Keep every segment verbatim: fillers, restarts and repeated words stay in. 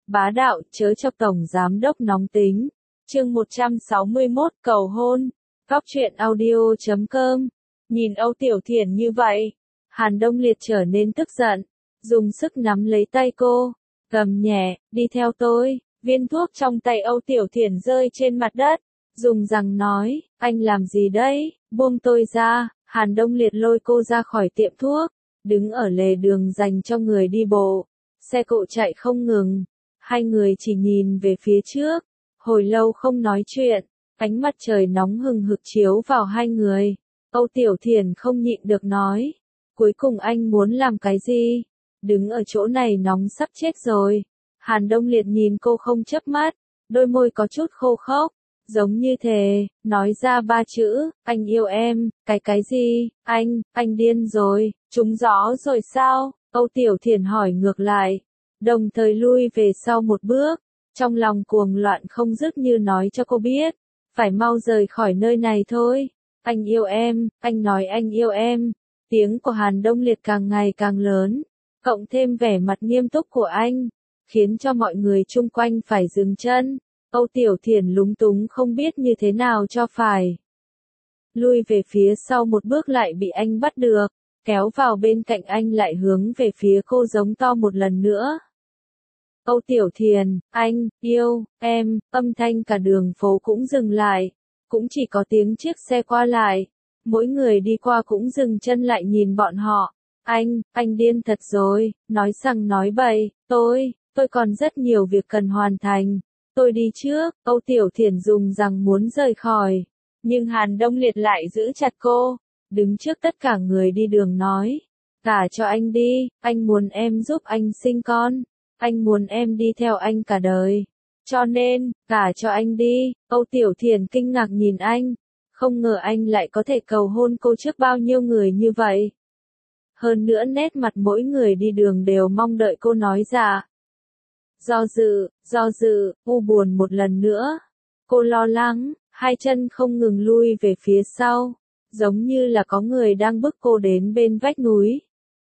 bá đạo, chớ chọc tổng giám đốc nóng tính. Chương một trăm sáu mươi mốt, cầu hôn. Góc truyện audio chấm com. Nhìn Âu Tiểu Thiển như vậy, Hàn Đông Liệt trở nên tức giận, dùng sức nắm lấy tay cô, gầm nhẹ, đi theo tôi. Viên thuốc trong tay Âu Tiểu Thiển rơi trên mặt đất, dùng rằng nói, anh làm gì đấy, buông tôi ra. Hàn Đông Liệt lôi cô ra khỏi tiệm thuốc, đứng ở lề đường dành cho người đi bộ. Xe cộ chạy không ngừng, hai người chỉ nhìn về phía trước, hồi lâu không nói chuyện. Ánh mặt trời nóng hừng hực chiếu vào hai người. Âu Tiểu Thiển không nhịn được nói, cuối cùng anh muốn làm cái gì? Đứng ở chỗ này nóng sắp chết rồi. Hàn Đông Liệt nhìn cô không chớp mắt, đôi môi có chút khô khốc, giống như thề, nói ra ba chữ, anh yêu em. Cái cái gì? Anh, anh điên rồi, trúng gió rồi sao? Âu Tiểu Thiển hỏi ngược lại, đồng thời lui về sau một bước, trong lòng cuồng loạn không dứt như nói cho cô biết, phải mau rời khỏi nơi này thôi. Anh yêu em, anh nói anh yêu em. Tiếng của Hàn Đông Liệt càng ngày càng lớn, cộng thêm vẻ mặt nghiêm túc của anh, khiến cho mọi người chung quanh phải dừng chân. Âu Tiểu Thiển lúng túng không biết như thế nào cho phải. Lui về phía sau một bước lại bị anh bắt được, kéo vào bên cạnh anh lại hướng về phía cô giống to một lần nữa. Âu Tiểu Thiển, anh, yêu, em, âm thanh cả đường phố cũng dừng lại, cũng chỉ có tiếng chiếc xe qua lại. Mỗi người đi qua cũng dừng chân lại nhìn bọn họ. Anh, anh điên thật rồi, nói rằng nói bậy, tôi, tôi còn rất nhiều việc cần hoàn thành. Tôi đi trước. Âu Tiểu Thiển dùng rằng muốn rời khỏi, nhưng Hàn Đông Liệt lại giữ chặt cô, đứng trước tất cả người đi đường nói, gả cho anh đi, anh muốn em giúp anh sinh con, anh muốn em đi theo anh cả đời, cho nên, gả cho anh đi. Âu Tiểu Thiển kinh ngạc nhìn anh, không ngờ anh lại có thể cầu hôn cô trước bao nhiêu người như vậy. Hơn nữa nét mặt mỗi người đi đường đều mong đợi cô nói dạ. Do dự, do dự, u buồn một lần nữa. Cô lo lắng, hai chân không ngừng lui về phía sau, giống như là có người đang bức cô đến bên vách núi.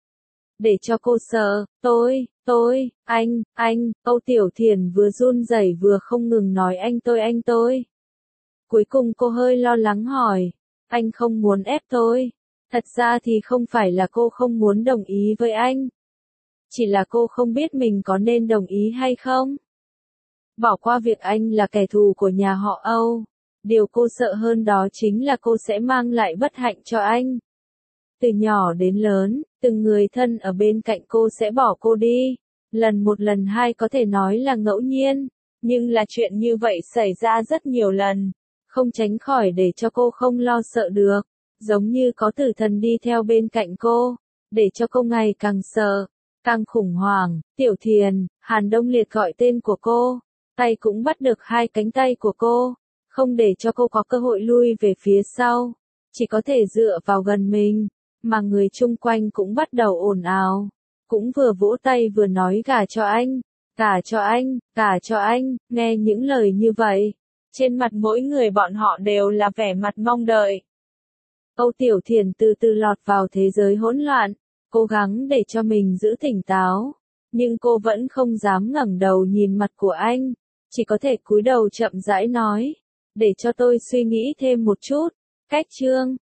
Để cho cô sợ, tôi, tôi, anh, anh. Âu Tiểu Thiển vừa run rẩy vừa không ngừng nói anh tôi anh tôi. Cuối cùng cô hơi lo lắng hỏi, anh không muốn ép tôi. Thật ra thì không phải là cô không muốn đồng ý với anh, chỉ là cô không biết mình có nên đồng ý hay không. Bỏ qua việc anh là kẻ thù của nhà họ Âu, điều cô sợ hơn đó chính là cô sẽ mang lại bất hạnh cho anh. Từ nhỏ đến lớn, từng người thân ở bên cạnh cô sẽ bỏ cô đi. Lần một lần hai có thể nói là ngẫu nhiên, nhưng là chuyện như vậy xảy ra rất nhiều lần, không tránh khỏi để cho cô không lo sợ được. Giống như có tử thần đi theo bên cạnh cô, để cho cô ngày càng sợ, càng khủng hoảng. Tiểu Thiển, Hàn Đông Liệt gọi tên của cô, tay cũng bắt được hai cánh tay của cô, không để cho cô có cơ hội lui về phía sau, chỉ có thể dựa vào gần mình, mà người chung quanh cũng bắt đầu ồn ào, cũng vừa vỗ tay vừa nói gả cho anh, gả cho anh, gả cho anh. Nghe những lời như vậy, trên mặt mỗi người bọn họ đều là vẻ mặt mong đợi. Âu Tiểu Thiển từ từ lọt vào thế giới hỗn loạn, cố gắng để cho mình giữ tỉnh táo, nhưng cô vẫn không dám ngẩng đầu nhìn mặt của anh, chỉ có thể cúi đầu chậm rãi nói, để cho tôi suy nghĩ thêm một chút. Cách chương